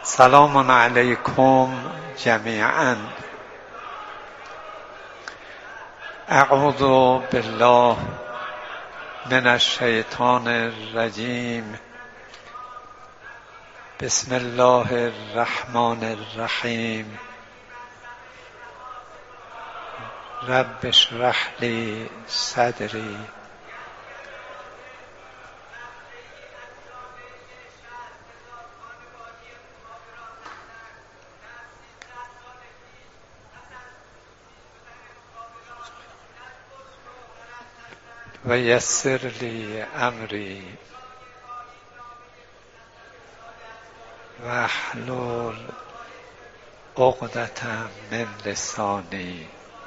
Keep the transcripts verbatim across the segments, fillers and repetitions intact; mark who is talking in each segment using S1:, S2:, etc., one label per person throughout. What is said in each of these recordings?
S1: سلام علیکم جمیعا. اعوذ بالله من الشیطان الرجیم. بسم الله الرحمن الرحیم. رب اشرح لی صدری و یسر لی امری واحلل عقدة من لسانی.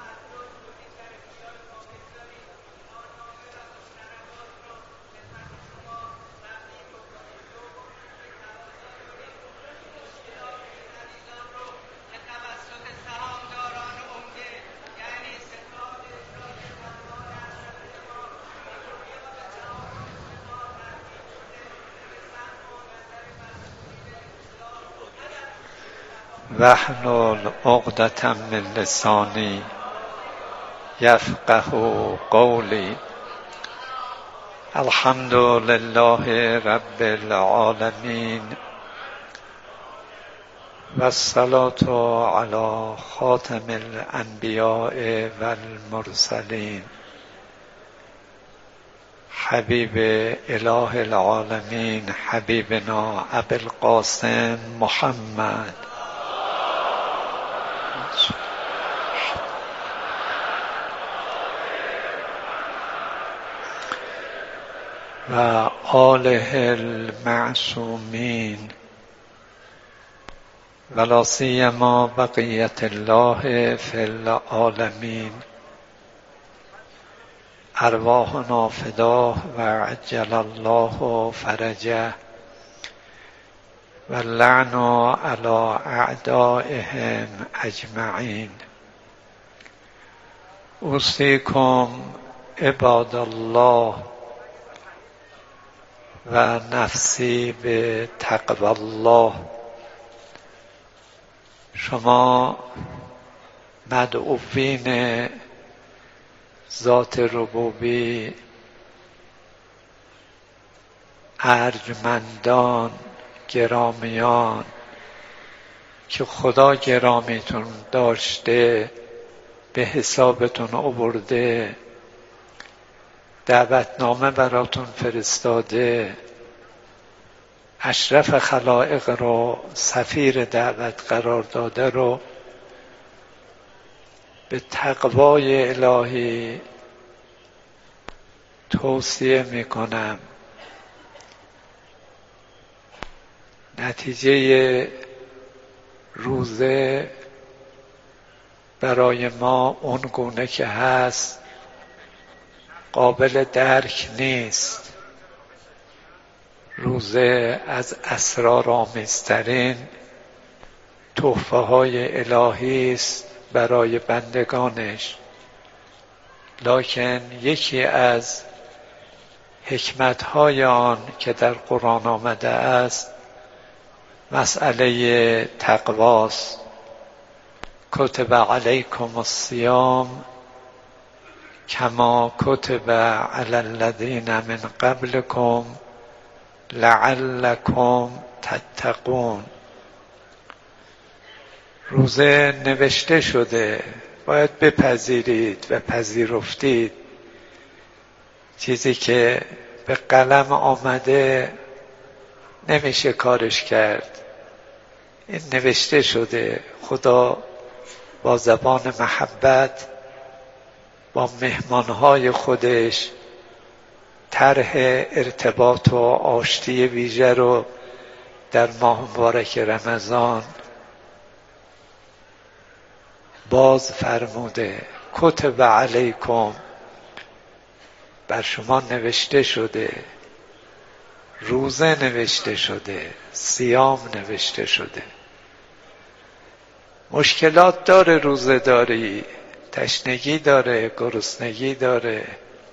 S1: واحلل عقدة من لسانی یفقهوا قولی. الحمد لله رب العالمین و الصلاة علی خاتم الانبیاء والمرسلین حبیب اله العالمین حبیبنا ابی القاسم محمد و آله المعصومین ولا سیما بقیة الله فی العالمین. ارواحنا فداه و عجل الله فرجه و اللعن علی اعدائهم اجمعین. اوصیکم عباد الله و نفسی به تقوی الله. شما مدعوین ذات ربوبی، ارجمندان، گرامیان که خدا گرامیتون داشته به حسابتون آورده، دعوتنامه براتون فرستاده، اشرف خلائق رو سفیر دعوت قرار داده رو به تقوای الهی توصیه میکنم. نتیجه روزه برای ما اون گونه که هست قابل درک نیست. روزه از اسرارآمیزترین تحفه های الهی است برای بندگانش، لکن یکی از حکمت های آن که در قرآن آمده است مسئله تقواست. کتب علیکم الصیام کما کتب علی الذین من قبلکم لعلکم تتقون. روزه نوشته شده، باید بپذیرید و پذیرفتید. چیزی که به قلم آمده نمیشه کارش کرد. این نوشته شده. خدا با زبان محبت با مهمانهای خودش طرح ارتباط و آشتی ویژه رو در ماه مبارک رمضان باز فرموده. کتب علیکم، بر شما نوشته شده. روزه نوشته شده، صیام نوشته شده. مشکلات داره روزه داری، تشنگی داره، گرسنگی داره،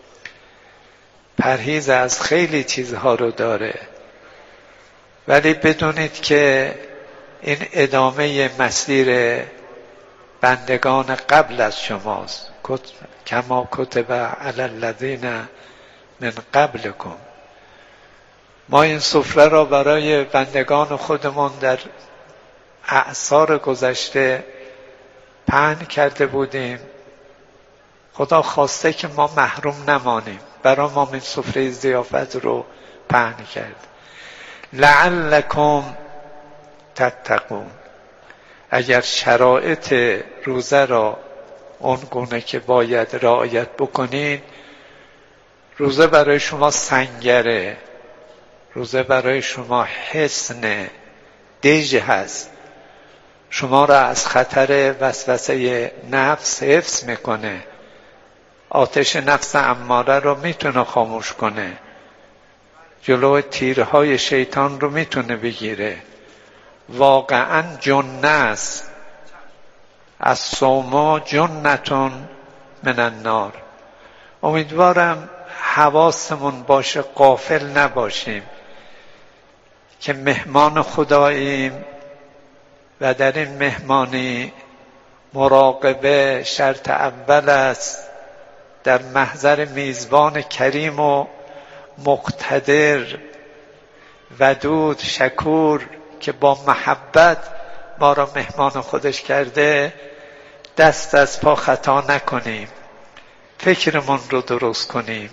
S1: پرهیز از خیلی چیزها رو داره، ولی بدونید که این ادامه مسیر بندگان قبل از شماست. کما کتب علی الذین من قبلکم. ما این سفره را برای بندگان خودمون در اعصار گذشته پهن کرده بودیم. خدا خواسته که ما محروم نمانیم، برای ما این سفره ضیافت رو پهن کرد. لعلکم تتقون. اگر شرایط روزه را اون گونه که باید رعایت بکنید، روزه برای شما سنگره، روزه برای شما حصن دژ هست، شما را از خطر وسوسه نفس حفظ میکنه، آتش نفس اماره رو میتونه خاموش کنه، جلو تیرهای شیطان رو میتونه بگیره. واقعا جنه است. از صوم جنتون من النار. امیدوارم حواسمون باشه، غافل نباشیم که مهمان خداییم و در این مهمانی مراقبه شرط اول است. در محضر میزبان کریم و مقتدر، ودود، شکور که با محبت ما را مهمان خودش کرده، دست از پا خطا نکنیم، فکرمون رو درست کنیم،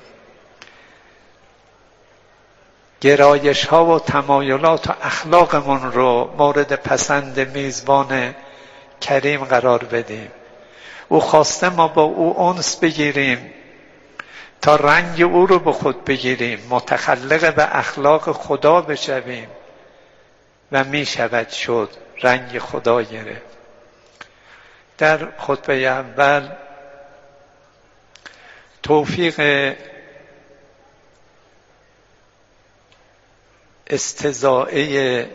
S1: گرایش ها و تمایلات و اخلاقمون رو مورد پسند میزبان کریم قرار بدیم. او خواسته ما با او انس بگیریم تا رنگ او رو به خود بگیریم، متخلق به اخلاق خدا بشویم و می شود شد رنگ خدا گرفت. در خطبه اول توفیق استضاءه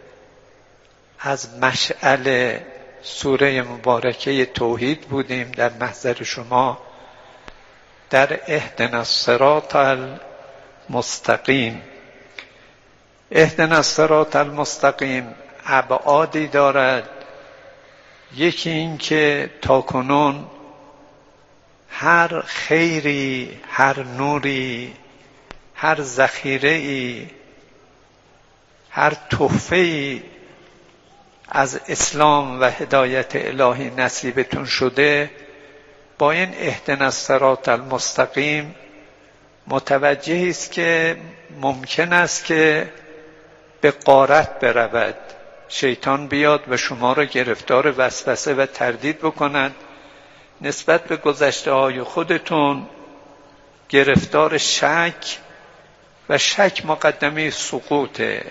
S1: از مشعل سوره مبارکه توحید بودیم در محضر شما در اهدنا الصراط المستقیم. اهدنا الصراط المستقیم ابعادی دارد. یکی این که تاکنون هر خیری، هر نوری، هر ذخیره‌ای، هر تحفه‌ای از اسلام و هدایت الهی نصیبتون شده، با این اهدنا الصراط المستقیم متوجه است که ممکن است که به غارت برود، شیطان بیاد و شما را گرفتار وسوسه و تردید بکند، نسبت به گذشته های خودتون گرفتار شک و شک مقدمه سقوطه.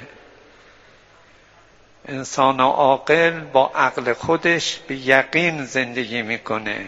S1: انسان عاقل با عقل خودش به یقین زندگی میکنه،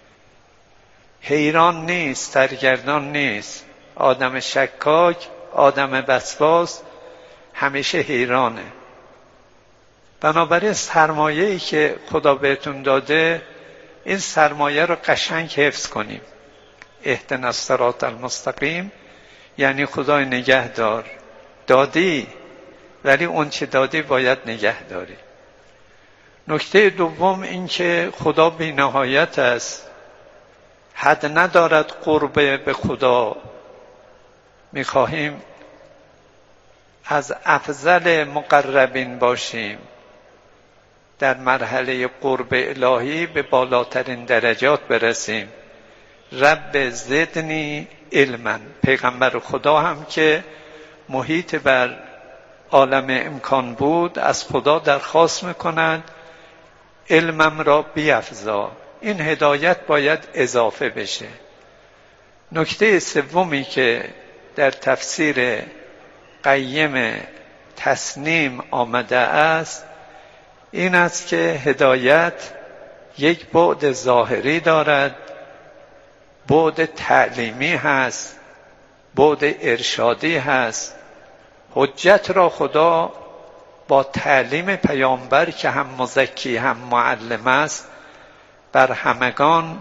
S1: حیران نیست، سرگردان نیست. آدم شکاک، آدم وسواس همیشه حیرانه. بنابراین سرمایه‌ای که خدا بهتون داده، این سرمایه رو قشنگ حفظ کنیم. اهدنا الصراط المستقیم یعنی خدای نگهدار، دادی ولی اون چه دادی باید نگه داری. نکته دوم این که خدا بی نهایت است، حد ندارد قربه به خدا. میخواهیم از افضل مقربین باشیم، در مرحله قرب الهی به بالاترین درجات برسیم. رب زدنی علما. پیغمبر خدا هم که محیط بر عالم امکان بود، از خدا درخواست میکنند علمم را بیفزا. این هدایت باید اضافه بشه. نکته سومی که در تفسیر قیم تسنیم آمده است این است که هدایت یک بعد ظاهری دارد، بعد تعلیمی هست، بعد ارشادی هست. حجت را خدا با تعلیم پیامبر که هم مزکی هم معلم است بر همگان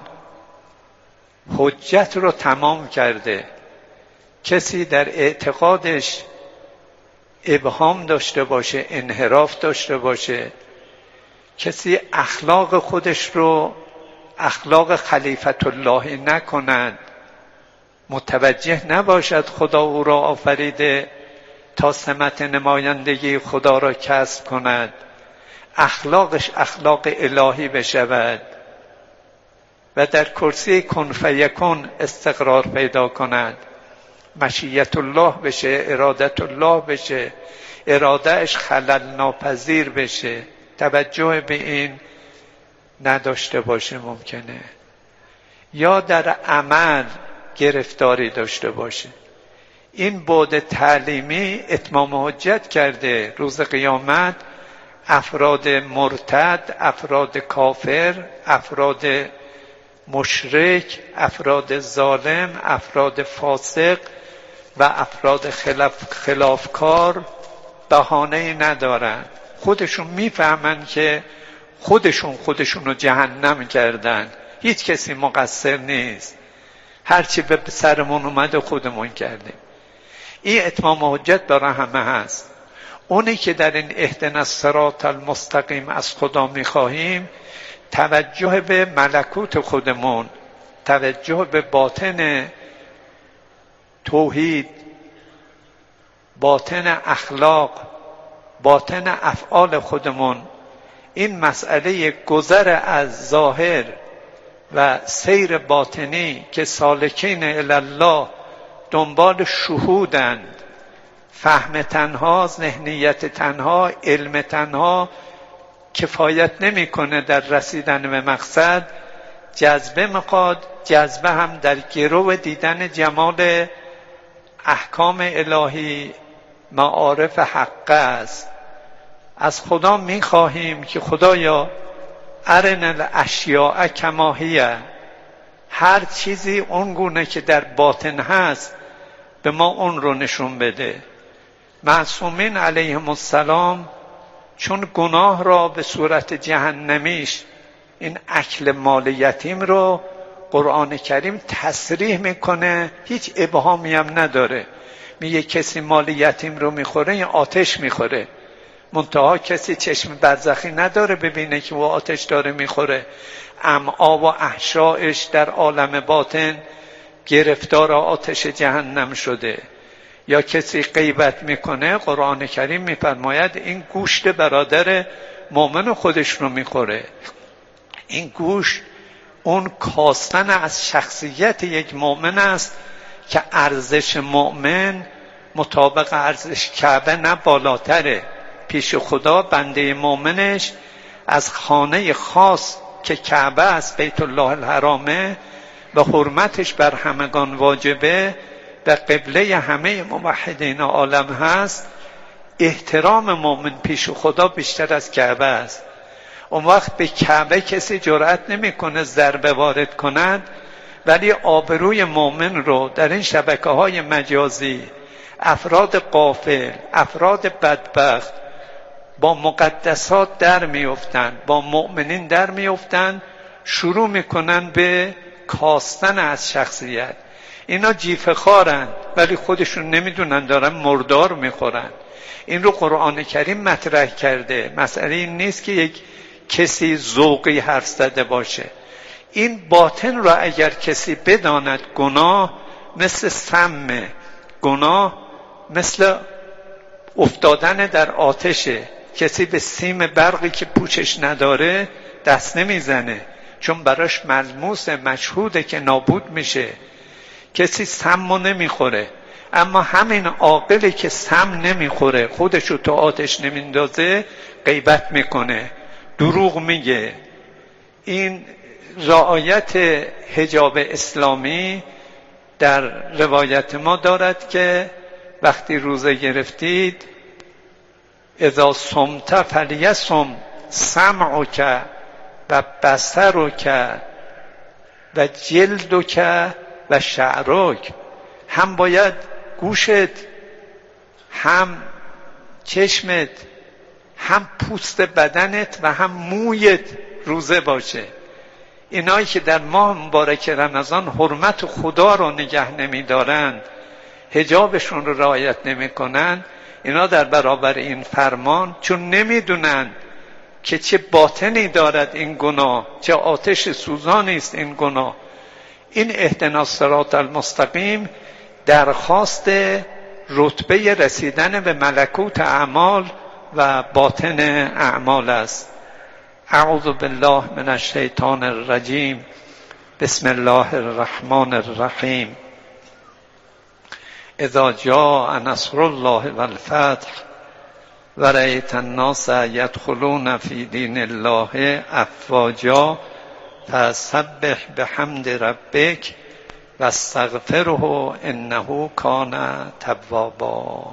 S1: حجت رو تمام کرده. کسی در اعتقادش ابهام داشته باشه، انحراف داشته باشه، کسی اخلاق خودش رو اخلاق خلیفت الله نکند، متوجه نباشد خدا او را آفریده تا سمت نمایندگی خدا را کسب کند، اخلاقش اخلاق الهی بشود و در کرسی کن فیکون استقرار پیدا کند، مشیت الله بشه، ارادت الله بشه، ارادهش خلل ناپذیر بشه، توجه به این نداشته باشه ممکنه، یا در عمل گرفتاری داشته باشه. این بعد تعلیمی اتمام حجت کرده روز قیامت افراد مرتد، افراد کافر، افراد مشرک، افراد ظالم، افراد فاسق و افراد خلاف خلافکار بهانه‌ای ندارن، خودشون میفهمن که خودشون خودشون رو جهنم کردن، هیچ کسی مقصر نیست، هرچی به سرمون اومده خودمون کردیم. این اتمام حجت برای همه هست. اونی که در این اهدنا الصراط المستقیم از خدا میخواهیم توجه به ملکوت خودمون، توجه به باطن توحید، باطن اخلاق، باطن افعال خودمون، این مسئله گذر از ظاهر و سیر باطنی که سالکین الله دنبال شهودند، فهم تنها، ذهنیت تنها، علم تنها کفایت نمیکنه در رسیدن به مقصد، جذبه میخواد، جذبه هم در گرو دیدن جمال احکام الهی، معارف حق است. از خدا میخواهیم که خدایا ارنا الاشیاء کما هی، هر چیزی اون گونه که در باطن هست به ما اون رو نشون بده. معصومین علیهم السلام چون گناه را به صورت جهنمیش، این اکل مال یتیم رو قرآن کریم تصریح میکنه، هیچ ابهامی هم نداره، میگه کسی مال یتیم رو میخوره این آتش میخوره، منتها کسی چشم برزخی نداره ببینه که او آتش داره میخوره، امعا و احشائش در عالم باطن گرفتار آتش جهنم شده. یا کسی غیبت میکنه، قرآن کریم میفرماید این گوشت برادر مؤمن خودش رو میخوره. این گوشت اون کاستن از شخصیت یک مؤمن است که ارزش مؤمن مطابق ارزش کعبه نه بالاتره. پیش خدا بنده مؤمنش از خانه خاص که کعبه است، بیت الله الحرامه، و حرمتش بر همگان واجبه و قبله همه موحدین عالم هست، احترام مؤمن پیش خدا بیشتر از کعبه است. اون وقت به کعبه کسی جرأت نمیکنه ضربه وارد کند، ولی آبروی مؤمن رو در این شبکه‌های مجازی افراد غافل، افراد بدبخت با مقدسات در میافتند، با مؤمنین در میافتند، شروع میکنن به کاستن از شخصیت. اینا جیفه خارند ولی خودشون نمیدونن دارن مردار میخورن. این رو قرآن کریم مطرح کرده. مسئله این نیست که یک کسی ذوقی حرف زده باشه. این باطن را اگر کسی بداند، گناه مثل سمه، گناه مثل افتادن در آتشه. کسی به سیم برقی که پوچش نداره دست نمیزنه، چون براش ملموس مشهوده که نابود میشه. کسی سمو نمیخوره، اما همین عاقلی که سم نمیخوره، خودشو تو آتش نمیندازه، غیبت میکنه، دروغ میگه. این رعایت حجاب اسلامی در روایت ما دارد که وقتی روزه گرفتید، اذا صمت فلیصم سمعک و بصرک و جلدک و شعرک، هم باید گوشت، هم چشمت، هم پوست بدنت و هم مویت روزه باشه. اینایی که در ماه مبارک رمضان حرمت خدا رو نگه نمی دارند، حجابشون رو رعایت نمی کنند، اینا در برابر این فرمان، چون نمیدونن که چه باطنی دارد این گناه، چه آتش سوزانی است این گناه، این اهدنا الصراط المستقیم درخواست رتبه رسیدن به ملکوت اعمال و باطن اعمال است. اعوذ بالله من الشیطان الرجیم. بسم الله الرحمن الرحیم. اذا جاء نصر الله والفتح ورأیت الناس یدخلون فی دین الله افواجا فسبح بحمد ربک واستغفره انه کان توابا.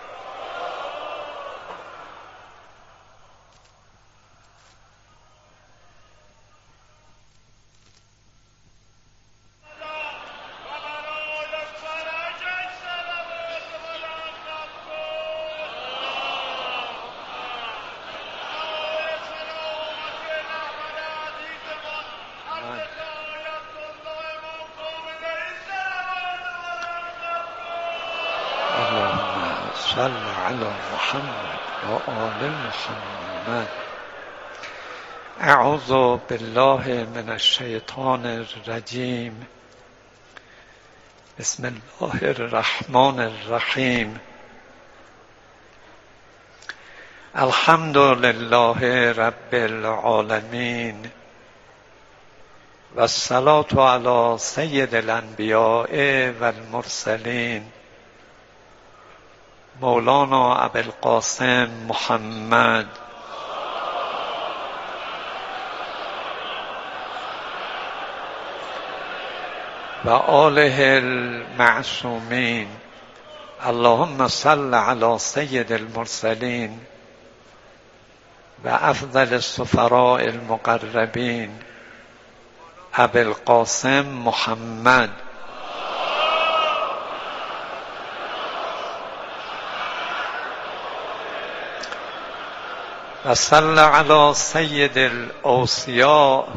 S1: صل علی محمد و آل محمد. اعوذ بالله من الشیطان الرجیم. بسم الله الرحمن الرحیم. الحمد لله رب العالمین و الصلاة علی سید الانبیاء و المرسلین مولانا ابوالقاسم محمد و آله المعصومین. اللهم صل علی سید المرسلین و افضل السفراء المقربین ابوالقاسم محمد و صل علی سید الاوصیاء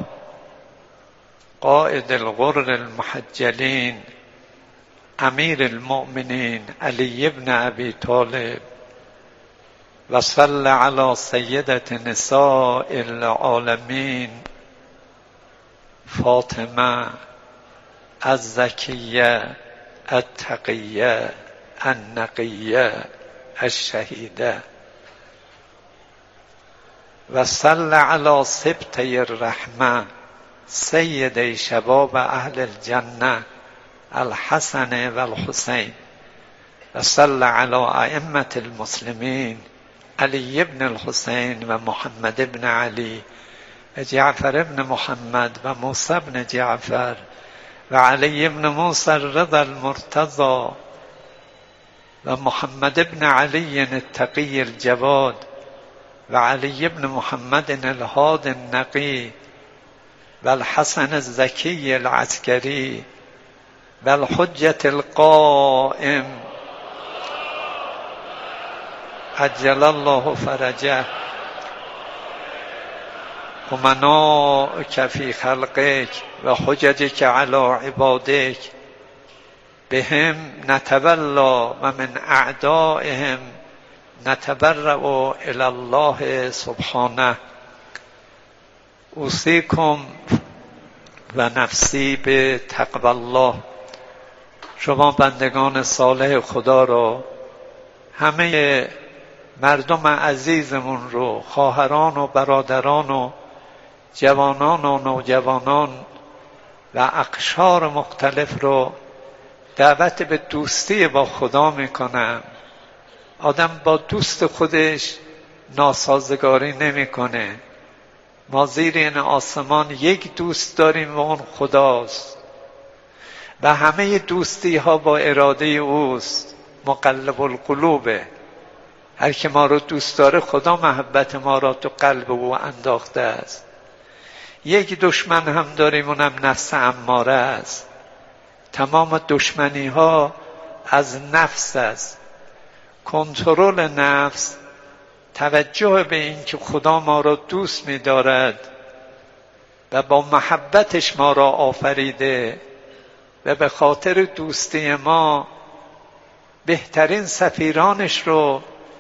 S1: قائد الغر المحجلین امیر المؤمنین علی بن ابی طالب و صل علی سیدة نساء العالمین فاطمه الزکیه التقیه النقیه الشهیده و صل علی سبطی الرحمه سید شباب اهل الجنه الحسن و الحسین و صل علی ائمة المسلمین علی بن الحسین و محمد بن علی و جعفر بن محمد و موسی بن جعفر و علی بن موسی الرضا المرتضى و محمد بن علی التقی الجواد و علی بن محمد الهاد النقی و الحسن الزکی العسکری و الحجة القائم عجل الله فرجه امناءک فی خلقک و حججک علی عبادک بهم نتولا و من اعدائهم نتبرأ الی الله سبحانه. اوصیکم و نفسی به تقوی الله. شما بندگان صالح خدا رو، همه مردم عزیزمون رو، خواهران و برادران و جوانان و نوجوانان و اقشار مختلف رو دعوت به دوستی با خدا میکنم. آدم با دوست خودش ناسازگاری نمیکنه. ما زیر این آسمان یک دوست داریم و اون خداست و همه دوستی ها با اراده اوست. مقلب القلوبه. هر که ما رو دوست داره خدا محبت ما را تو قلب او انداخته است. یک دشمن هم داریم، اونم نفس اماره است. تمام دشمنی ها از نفس است. کنترل نفس، توجه به این که خدا ما را دوست می دارد و با محبتش ما را آفریده و به خاطر دوستی ما بهترین سفیرانش رو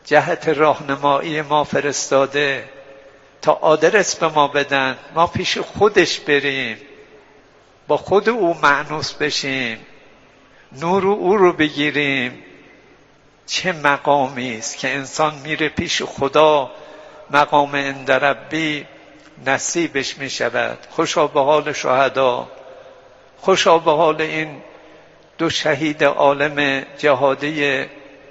S1: جهت راهنمایی ما فرستاده تا آدرس به ما بدن، ما پیش خودش بریم، با خود او مأنوس بشیم، نور او رو بگیریم. چه مقامی است که انسان میره پیش خدا، مقام عند ربی نصیبش میشود. خوشا به حال شهدا، خوشا به حال این دو شهید عالم جهادی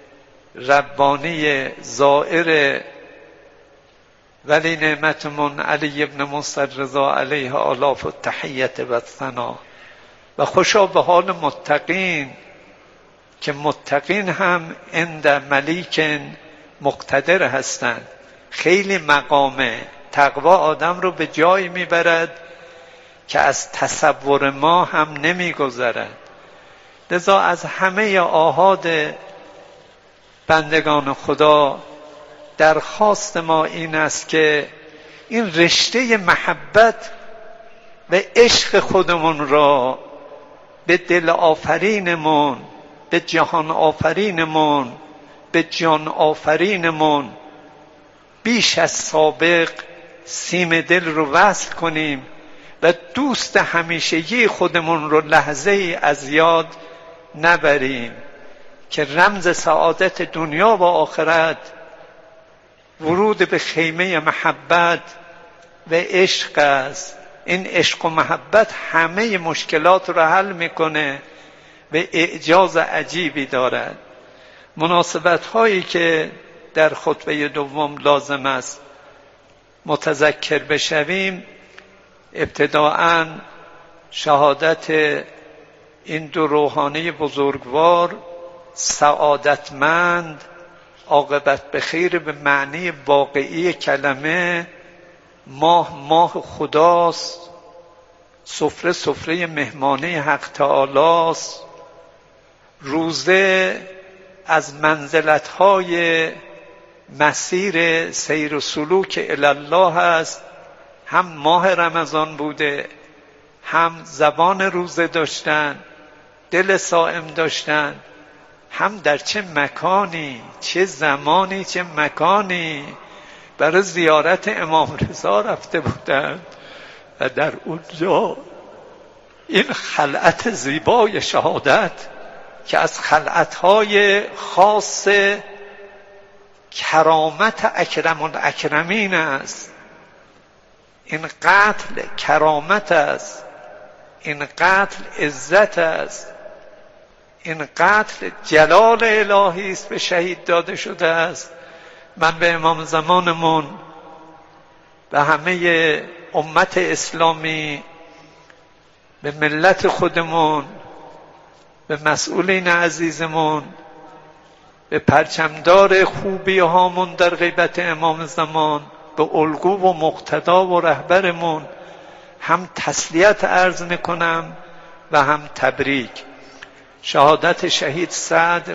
S1: ربانی زائر ولی نعمتمون علی ابن موسی رضا علیه آلاف التحیت و الثنا. و خوشا به حال متقین که متقین هم عند ملیک مقتدر هستند. خیلی مقامه تقوا آدم رو به جایی میبرد که از تصور ما هم نمیگذرد. لذا از همه آحاد بندگان خدا درخواست ما این است که این رشته محبت و عشق خودمون را به دل آفرینمون، به جهان آفرینمون، به جان آفرینمون بیش از سابق سیم دل رو وصل کنیم و دوست همیشگی خودمون رو لحظه ای از یاد نبریم که رمز سعادت دنیا و آخرت ورود به خیمه محبت و عشق است. این عشق و محبت همه مشکلات رو حل میکنه و اعجاز عجیبی دارد. مناسبت هایی که در خطبه دوم لازم است متذکر بشویم، ابتداءً شهادت این دو روحانی بزرگوار، سعادتمند، عاقبت به خیر به معنی واقعی کلمه. ماه ماه خداست، سفره سفره مهمانه حق تعالی است، روزه از منزلت‌های مسیر سیر و سلوک الله است. هم ماه رمضان بوده، هم زبان روزه داشتن، دل صائم داشتن، هم در چه مکانی، چه زمانی، چه مکانی برای زیارت امام رضا رفته بودند و در اونجا این خلعت زیبای شهادت که از خلعتهای خاص کرامت اکرم الاکرمین است، این قتل کرامت است، این قتل عزت است، این قتل جلال الهی است، به شهید داده شده است. من به امام زمانمون و همه امت اسلامی، به ملت خودمون، به مسئولین عزیزمون، به پرچمدار خوبی هامون در غیبت امام زمان، به الگو و مقتدا و رهبرمون هم تسلیت عرض میکنم و هم تبریک. شهادت شهید صدر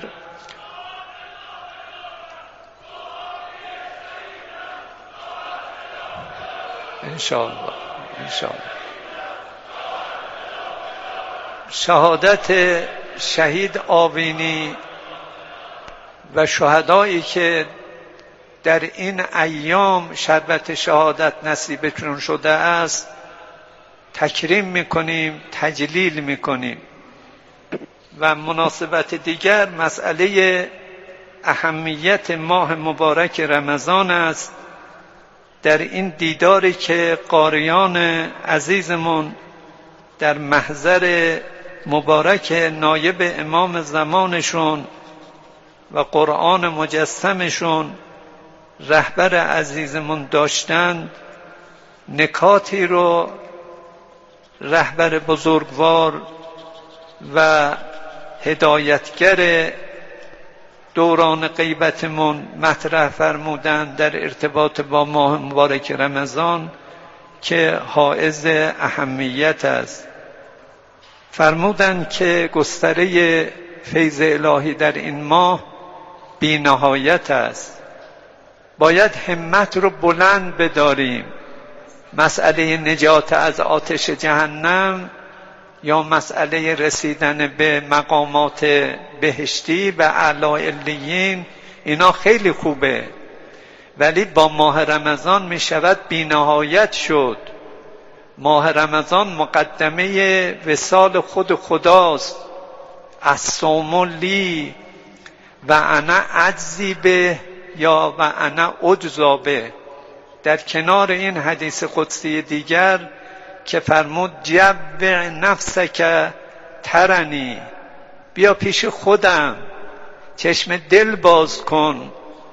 S1: انشاءالله انشاءالله شهادت شهید آوینی و شهدایی که در این ایام شربت شهادت نصیبشون شده است تکریم میکنیم، تجلیل میکنیم. و مناسبت دیگر مسئله اهمیت ماه مبارک رمضان است. در این دیداری که قاریان عزیزمون در محضر مبارک نایب امام زمانشون و قرآن مجسمشون رهبر عزیزمون داشتند، نکاتی رو رهبر بزرگوار و هدایتگر دوران غیبتمون مطرح فرمودند در ارتباط با ماه مبارک رمضان که حائز اهمیت است. فرمودند که گستره فیض الهی در این ماه بی نهایت است. باید همت رو بلند بداریم. مسئله نجات از آتش جهنم یا مسئله رسیدن به مقامات بهشتی و اعلی علیین اینا خیلی خوبه، ولی با ماه رمضان می شود بی نهایت شد. ماه رمضان مقدمه وصال خود خداست. الصوم لی و انا اجزی به یا و انا اجزا به. در کنار این حدیث قدسی دیگر که فرمود جبع نفسک ترنی، بیا پیش خودم، چشم دل باز کن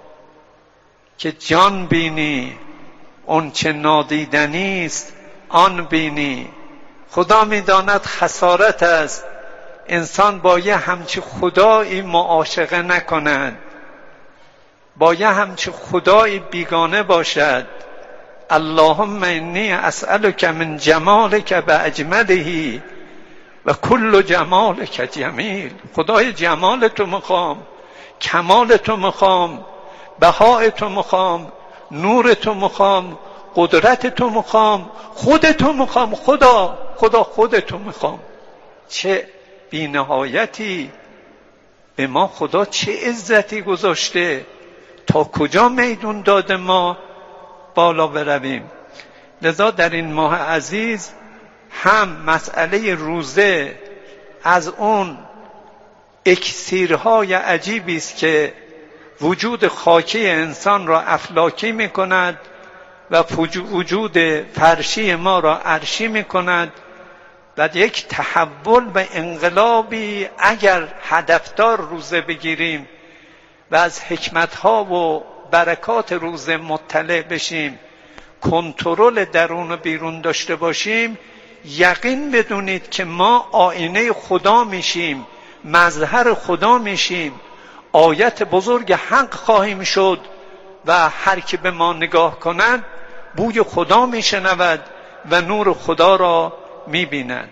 S1: که جان بینی، اون چه نادیدنی است آن بینی. خدا میداند خسارت است انسان با یه همچه خدایی معاشقه نکند، با یه همچه خدایی بیگانه باشد. اللهم انی اسألک من جمالک باجمله و کل جمالک جمیل. خدای جمال تو میخوام، کمال تو میخوام، بهای تو میخوام، نور تو میخوام، قدرت تو میخوام، خود تو میخوام. خدا خدا خود تو میخوام. چه بی‌نهایتی به ما خدا چه عزتی گذاشته، تا کجا میدون داده ما بالا برویم. لذا در این ماه عزیز هم مسئله روزه از اون اکسیرهای عجیبی است که وجود خاکی انسان را افلاکی می کند و وجود فرشی ما را عرشی می کند و یک تحول و انقلابی اگر هدفدار روزه بگیریم و از حکمتها و برکات روزه مطلع بشیم، کنترل درون و بیرون داشته باشیم، یقین بدونید که ما آینه خدا میشیم، مظهر خدا میشیم، آیت بزرگ حق خواهیم شد و هر که به ما نگاه کند بوی خدا میشنود و نور خدا را میبیند.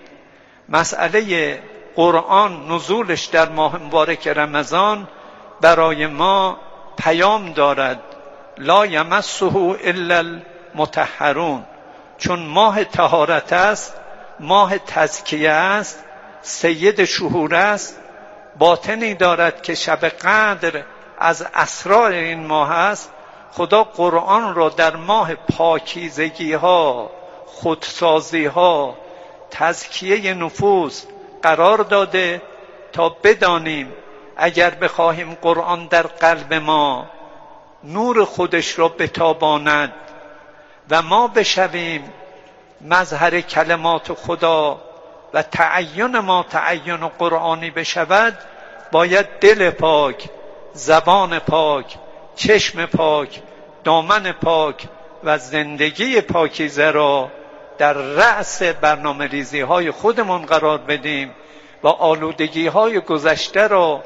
S1: مسئله قرآن نزولش در ماه مبارک رمضان برای ما پیام دارد. لا یمسه الا المطهرون، چون ماه طهارت است، ماه تزکیه است، سید شهور است، باطنی دارد که شب قدر از اسرار این ماه است. خدا قرآن را در ماه پاکیزگی ها، خودسازی ها، تزکیه نفوس قرار داده تا بدانیم اگر بخواهیم قرآن در قلب ما نور خودش را بتاباند و ما بشویم مظهر کلمات خدا و تعین ما تعین قرآنی بشود، باید دل پاک، زبان پاک، چشم پاک، دامن پاک و زندگی پاکیزه را در رأس برنامه ریزی های خودمان قرار بدیم و آلودگی های گذشته را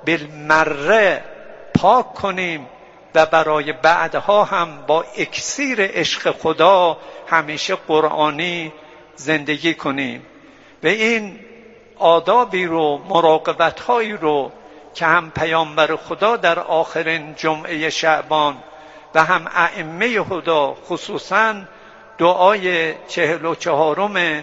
S1: بالمره پاک کنیم و برای بعدها هم با اکسیر عشق خدا همیشه قرآنی زندگی کنیم. و این آدابی رو، مراقبت هایی رو که هم پیامبر خدا در آخرین جمعه شعبان و هم ائمه هدا خصوصاً دعای چهل و چهارم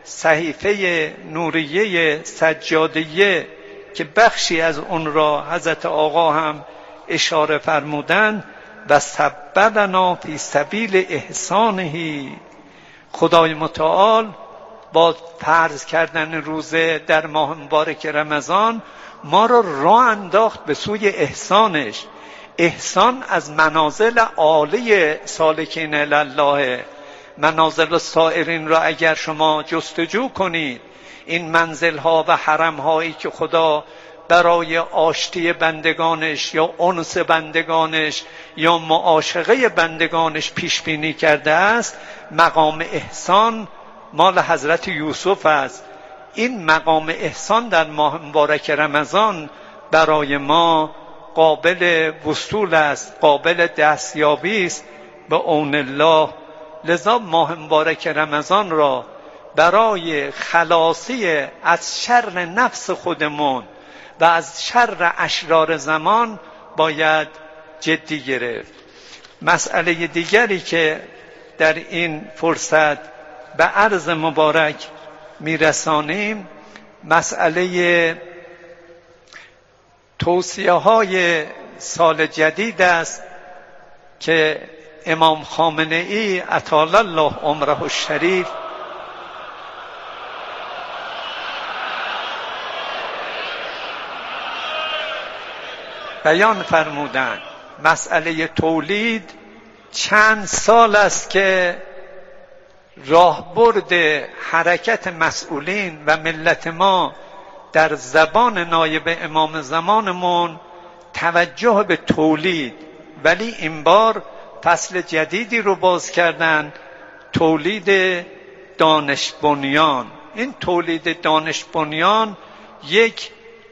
S1: صحیفه نوریه سجادیه که بخشی از اون را حضرت آقا هم اشاره فرمودند و سببنا فی سبیل احسانه. خدای متعال با فرض کردن روزه در ماه مبارک رمضان ما را راه انداخت به سوی احسانش. احسان از منازل عالی سالکین الله. منازل سائرین را اگر شما جستجو کنید، این منزلها و حرمهایی که خدا برای آشتی بندگانش یا انس بندگانش یا معاشقه بندگانش پیش بینی کرده است، مقام احسان مال حضرت یوسف است. این مقام احسان در ماه مبارک رمضان برای ما قابل وصول است، قابل دستیابی است به عون الله. لذا ماه مبارک رمضان را برای خلاصی از شر نفس خودمون و از شر اشرار زمان باید جدی گرفت. مسئله دیگری که در این فرصت به عرض مبارک میرسانیم مسئله توصیه های سال جدید است که امام خامنه ای اطال الله عمره الشریف بیان فرمودند. مسئله تولید چند سال است که راهبرد حرکت مسئولین و ملت ما در زبان نایب امام زمانمون توجه به تولید، ولی این بار فصل جدیدی رو باز کردن، تولید دانش بنیان. این تولید دانش بنیان یک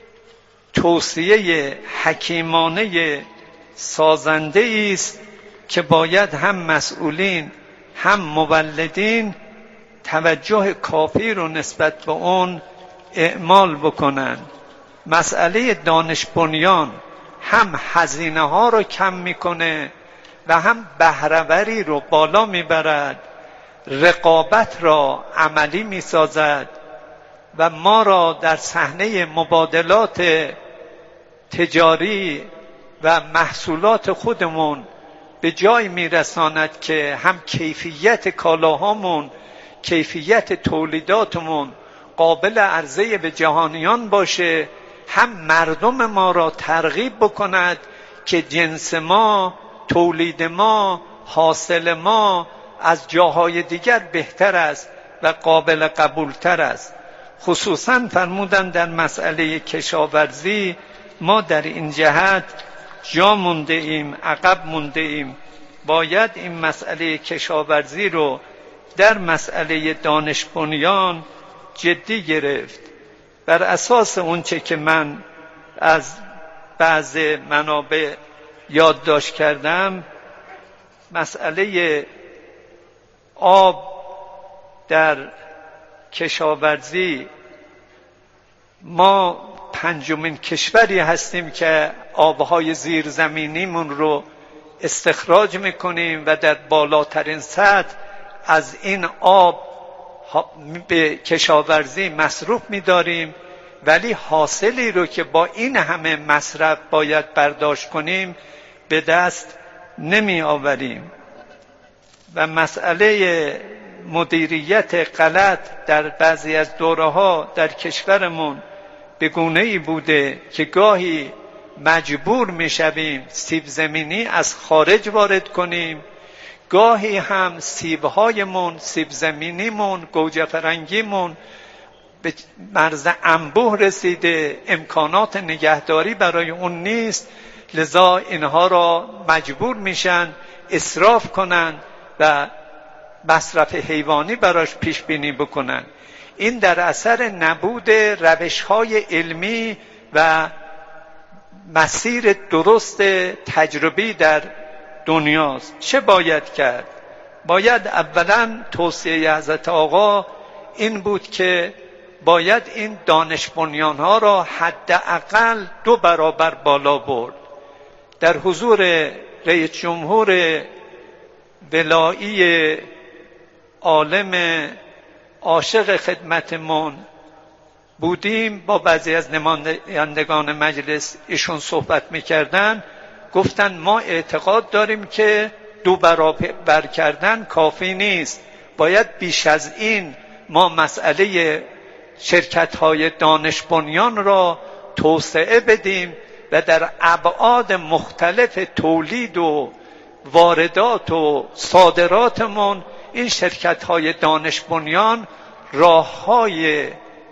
S1: توصیه حکیمانه سازنده است که باید هم مسئولین هم مولدین توجه کافی رو نسبت به اون اعمال بکنن. مسئله دانش بنیان هم هزینه ها رو کم میکنه و هم بهره‌وری رو بالا میبرد، رقابت را عملی میسازد و ما را در صحنه مبادلات تجاری و محصولات خودمون به جای میرساند که هم کیفیت کالاهامون، کیفیت تولیداتمون قابل عرضه به جهانیان باشه، هم مردم ما را ترغیب بکند که جنس ما، تولید ما، حاصل ما از جاهای دیگر بهتر است و قابل قبولتر است. خصوصا فرمودن در مسئله کشاورزی ما در این جهت جا مونده ایم، عقب مونده ایم. باید این مسئله کشاورزی رو در مسئله دانش بنیان جدی گرفت. بر اساس اونچه که من از بعض منابع یادداشت کردم، مسئله آب در کشاورزی، ما پنجمین کشوری هستیم که آبهای زیرزمینیمون رو استخراج میکنیم و در بالاترین سطح از این آب به کشاورزی مصروف میداریم، ولی حاصلی رو که با این همه مصرف باید برداشت کنیم به دست نمی آوریم. و مسئله مدیریت غلط در بعضی از دوره‌ها در کشورمون به گونه‌ای بوده که گاهی مجبور میشویم سیب زمینی از خارج وارد کنیم، گاهی هم سیب‌هایمون، سیب زمینیمون، گوجه فرنگیمون به مرز انبوه رسیده، امکانات نگهداری برای اون نیست، لذا اینها را مجبور میشن اسراف کنن و مصرف حیوانی براش پیش بینی بکنن. این در اثر نبود روش‌های علمی و مسیر درست تجربی در دنیاست. چه باید کرد؟ باید اولا توصیه حضرت آقا این بود که باید این دانش بنیان‌ها را حداقل دو برابر بالا برد. در حضور رئیس جمهور ولایی عالم عاشق خدمتمون بودیم، با بعضی از نمایندگان مجلس ایشون صحبت میکردن، گفتن ما اعتقاد داریم که دو برابر کردن کافی نیست، باید بیش از این ما مسئله شرکت‌های دانش بنیان را توسعه بدیم و در ابعاد مختلف تولید و واردات و صادراتمون این شرکت‌های دانش بنیان راه‌های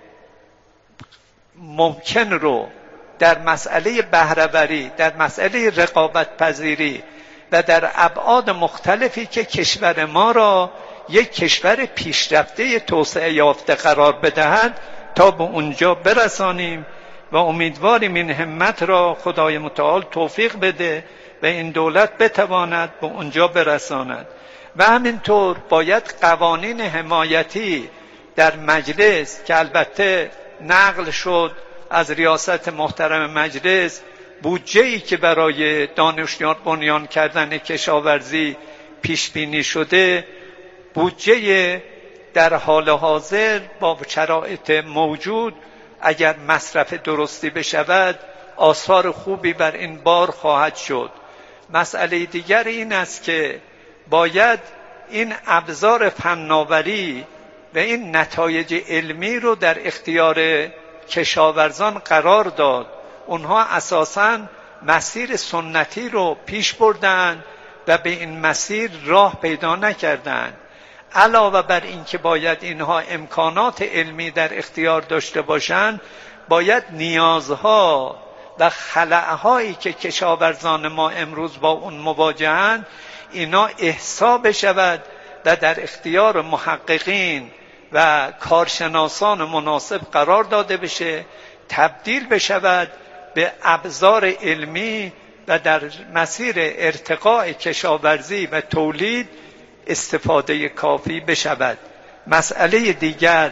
S1: ممکن رو در مسئله بهره‌وری، در مسئله رقابت پذیری و در ابعاد مختلفی که کشور ما را یک کشور پیشرفته توسعه یافته قرار بدهد تا به اونجا برسانیم و امیدواریم این همت را خدای متعال توفیق بده و این دولت بتواند به اونجا برساند. و همینطور باید قوانین حمایتی در مجلس که البته نقل شد از ریاست محترم مجلس، بودجه‌ای که برای دانش بنیان کردن کشاورزی پیش بینی شده، بودجه در حال حاضر با شرایط موجود اگر مصرف درستی بشود آثار خوبی بر این بار خواهد شد. مسئله دیگر این است که باید این ابزار فناوری و این نتایج علمی رو در اختیار کشاورزان قرار داد. اونها اساساً مسیر سنتی رو پیش بردن و به این مسیر راه پیدا نکردند. علاوه بر این که باید اینها امکانات علمی در اختیار داشته باشند، باید نیازها و خلأهایی که کشاورزان ما امروز با اون مواجهند اینا احصا بشود و در اختیار محققین و کارشناسان مناسب قرار داده بشه، تبدیل بشود به ابزار علمی و در مسیر ارتقاء کشاورزی و تولید استفاده کافی بشود. مسئله دیگر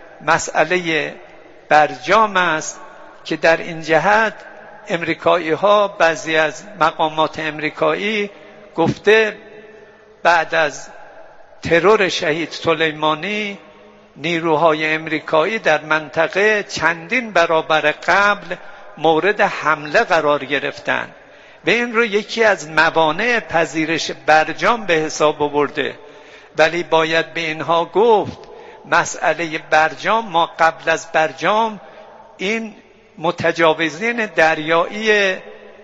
S1: مسئله برجام است که در این جهت امریکایی ها، بعضی از مقامات امریکایی گفته بعد از ترور شهید سلیمانی نیروهای امریکایی در منطقه چندین برابر قبل مورد حمله قرار گرفتند و این رو یکی از موانع پذیرش برجام به حساب آورده. ولی باید به اینها گفت مسئله برجام، ما قبل از برجام این متجاوزین دریایی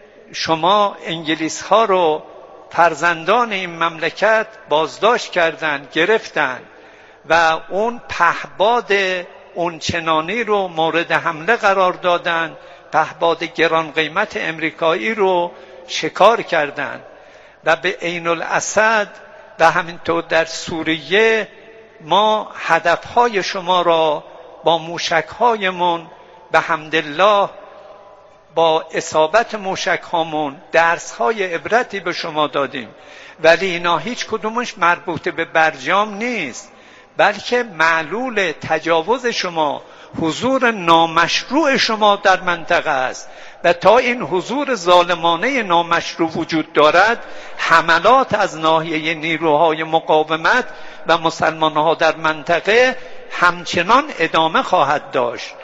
S1: شما انگلیس ها رو فرزندان این مملکت بازداشت کردند، گرفتند و اون پهباد اون چنانی رو مورد حمله قرار دادند، پهباد گران قیمت امریکایی رو شکار کردند و به عین الاسد و همینطور در سوریه ما هدفهای شما را با موشکهایمون به حمدالله با اصابت موشکهامون درسهای عبرتی به شما دادیم. ولی اینا هیچ کدومش مربوط به برجام نیست، بلکه معلول تجاوز شما، حضور نامشروع شما در منطقه است و تا این حضور ظالمانه نامشروع وجود دارد حملات از ناحیه نیروهای مقاومت و مسلمانها در منطقه همچنان ادامه خواهد داشت.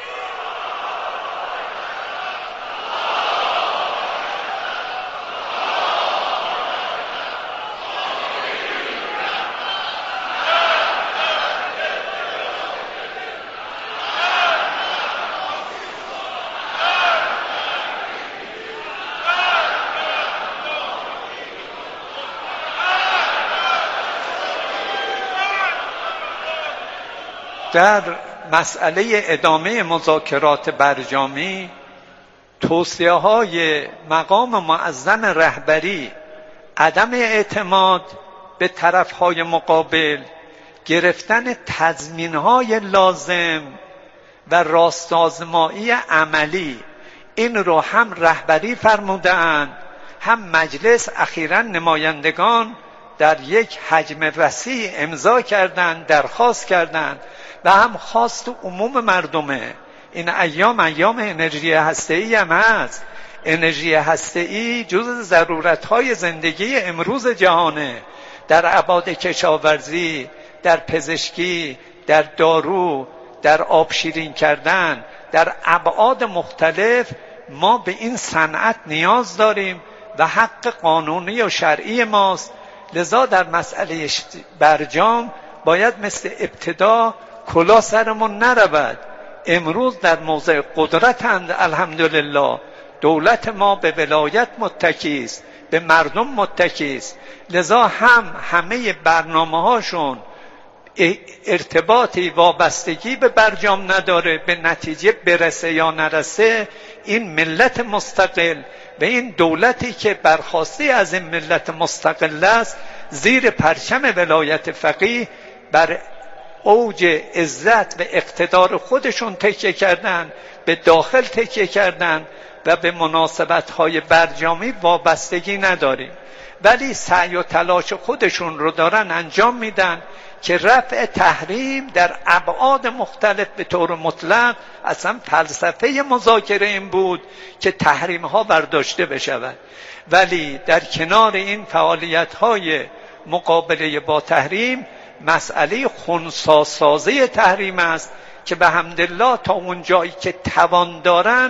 S1: در مسئله ادامه مذاکرات برجامی، توصیه های مقام معظم رهبری، عدم اعتماد به طرف های مقابل، گرفتن تضمین های لازم و راستآزمایی عملی، این رو هم رهبری فرمودند، هم مجلس اخیراً نمایندگان در یک حجم وسیع امضا کردند، درخواست کردند و هم خواست عموم مردمه. این ایام ایام انرژی هسته‌ای هم هست. انرژی هسته‌ای جز ضرورت‌های زندگی امروز جهانه، در ابعاد کشاورزی، در پزشکی، در دارو، در آب شیرین کردن، در ابعاد مختلف ما به این صنعت نیاز داریم و حق قانونی و شرعی ماست. لذا در مسئله برجام باید مثل ابتدا کلا سرمون نرود. امروز در موضع قدرتند، الحمدلله. دولت ما به ولایت متکی است، به مردم متکی است. لذا هم همه برنامه هاشون ارتباطی وابستگی به برجام نداره، به نتیجه برسه یا نرسه این ملت مستقل و این دولتی که برخواسته از این ملت مستقل است زیر پرچم ولایت فقیه بر اوج عزت و اقتدار خودشون تکیه کردن، به داخل تکیه کردن و به مناسبت‌های برجامی وابستگی نداریم. ولی سعی و تلاش خودشون رو دارن انجام میدن که رفع تحریم در ابعاد مختلف به طور مطلق، اصلا فلسفه مذاکره این بود که تحریم ها برداشته بشود. ولی در کنار این فعالیت های مقابله با تحریم، مسئله خنثی‌سازی تحریم است که به حمدالله تا اون جایی که توان دارن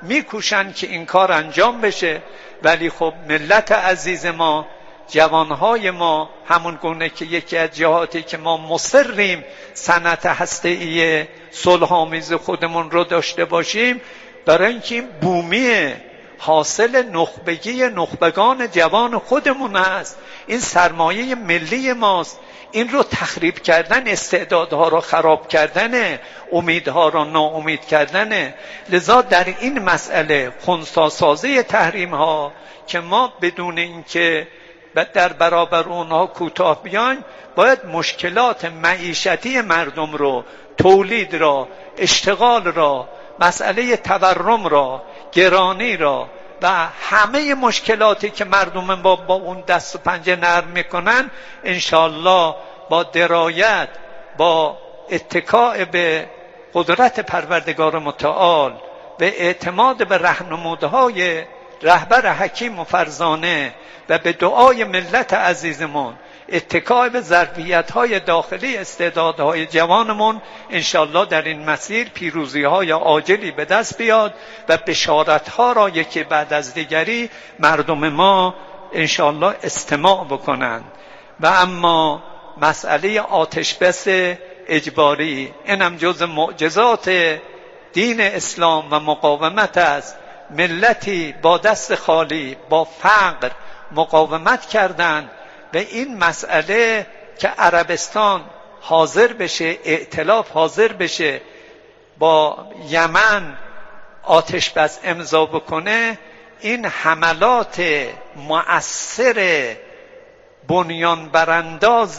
S1: میکوشن که این کار انجام بشه، ولی خب ملت عزیز ما، جوانهای ما، همون گونه که یکی از جهاتی که ما مصریم صنعت هسته‌ای صلح‌آمیز خودمون رو داشته باشیم، برای اینکه این بومی حاصل نخبگی نخبگان جوان خودمون است، این سرمایه ملی ماست. این رو تخریب کردن، استعدادها رو خراب کردن، امیدها رو ناامید کردن. لذا در این مسئله خنثی‌سازی تحریم ها که ما بدون اینکه در برابر اونها کوتاه بیایم، باید مشکلات معیشتی مردم رو، تولید را، اشتغال را، مسئله تورم را، گرانی را و همه مشکلاتی که مردم با, با اون دست و پنجه نرم میکنن، انشالله با درایت، با اتکاء به قدرت پروردگار متعال و اعتماد به راهنمودهای رهبر حکیم و فرزانه و به دعای ملت عزیزمون، اتکاء به ظرفیت‌های داخلی استعدادهای جوانمون، انشالله در این مسیر پیروزی‌های عاجلی به دست بیاد و بشارت‌ها را یکی بعد از دیگری مردم ما انشالله استماع بکنند. و اما مسئله آتش بس اجباری، اینم جز معجزات دین اسلام و مقاومت است. ملتی با دست خالی، با فقر مقاومت کردند و این مسئله که عربستان حاضر بشه، ائتلاف حاضر بشه با یمن آتش بس امضا بکنه، این حملات مؤثر بنیان برانداز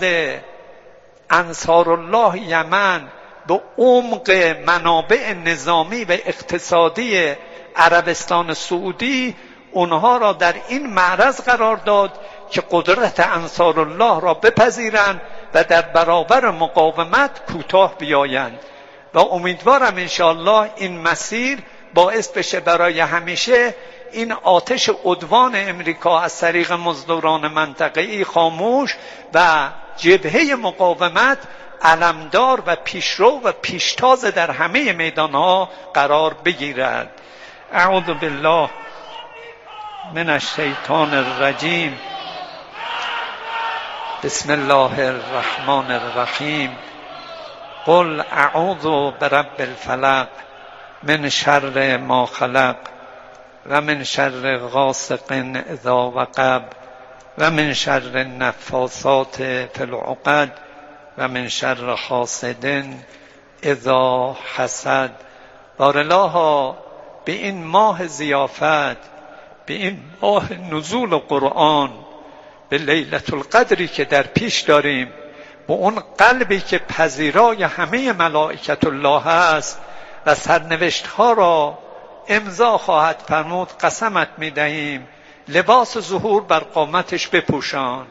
S1: انصار الله یمن به عمق منابع نظامی و اقتصادی عربستان سعودی اونها را در این معرض قرار داد که قدرت انصار الله را بپذیرند و در برابر مقاومت کوتاه بیایند. و امیدوارم انشاءالله این مسیر باعث بشه برای همیشه این آتش عدوان امریکا از طریق مزدوران منطقه‌ای خاموش و جبهه مقاومت علمدار و پیشرو و پیشتاز در همه میدانها قرار بگیرد. اعوذ بالله من الشیطان الرجیم. بسم الله الرحمن الرحیم. قل اعوذ برب الفلق من شر ما خلق و من شر غاسق اذا وقب و من شر النفاثات فی العقد و من شر حاسد اذا حسد. بارالله به این ماه ضیافت، به این ماه نزول قرآن، به لیلة القدری که در پیش داریم، به اون قلبی که پذیرای همه ملائکت الله است و سرنوشت ها را امضا خواهد فرمود، قسمت می دهیم لباس ظهور بر قامتش بپوشان،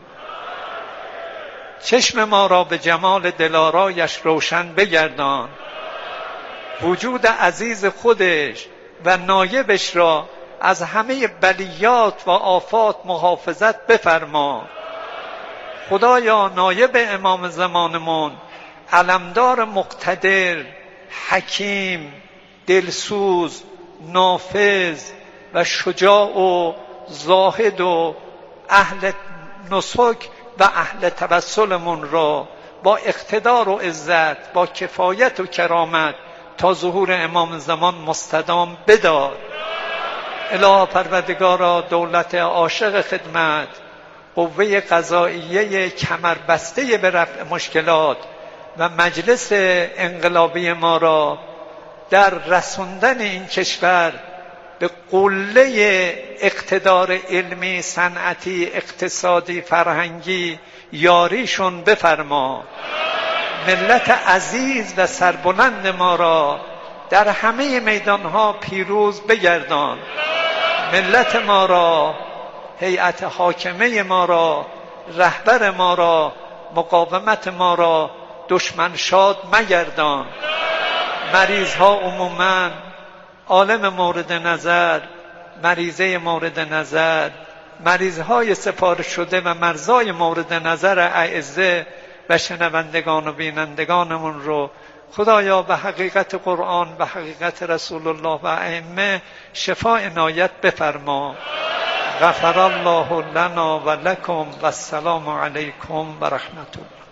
S1: چشم ما را به جمال دلارایش روشن بگردان، وجود عزیز خودش و نایبش را از همه بلیات و آفات محافظت بفرما. خدایا نایب امام زمانمون، علمدار مقتدر، حکیم، دلسوز، نافذ و شجاع و زاهد و اهل نسک و اهل توسلمون را با اقتدار و عزت، با کفایت و کرامت تا ظهور امام زمان مستدام بدار. اله پروردگارا دولت عاشق خدمت، قوه قضاییه کمربسته به رفع مشکلات و مجلس انقلابی ما را در رسوندن این کشور به قله اقتدار علمی، صنعتی، اقتصادی، فرهنگی یاریشون بفرما. ملت عزیز و سربلند ما را در همه میدانها پیروز بگردان. ملت ما را، هیئت حاکمه ما را، رهبر ما را، مقاومت ما را دشمن شاد مگردان. مریض ها عموماً، عالم مورد نظر، مریضه مورد نظر، مریض های سفارش شده و مرزای مورد نظر اعزه و شنوندگان و بینندگانمون رو خدایا به حقیقت قرآن، به حقیقت رسول الله و ائمه شفا عنایت بفرما. غفر الله لنا و لکم و السلام علیکم و رحمت الله.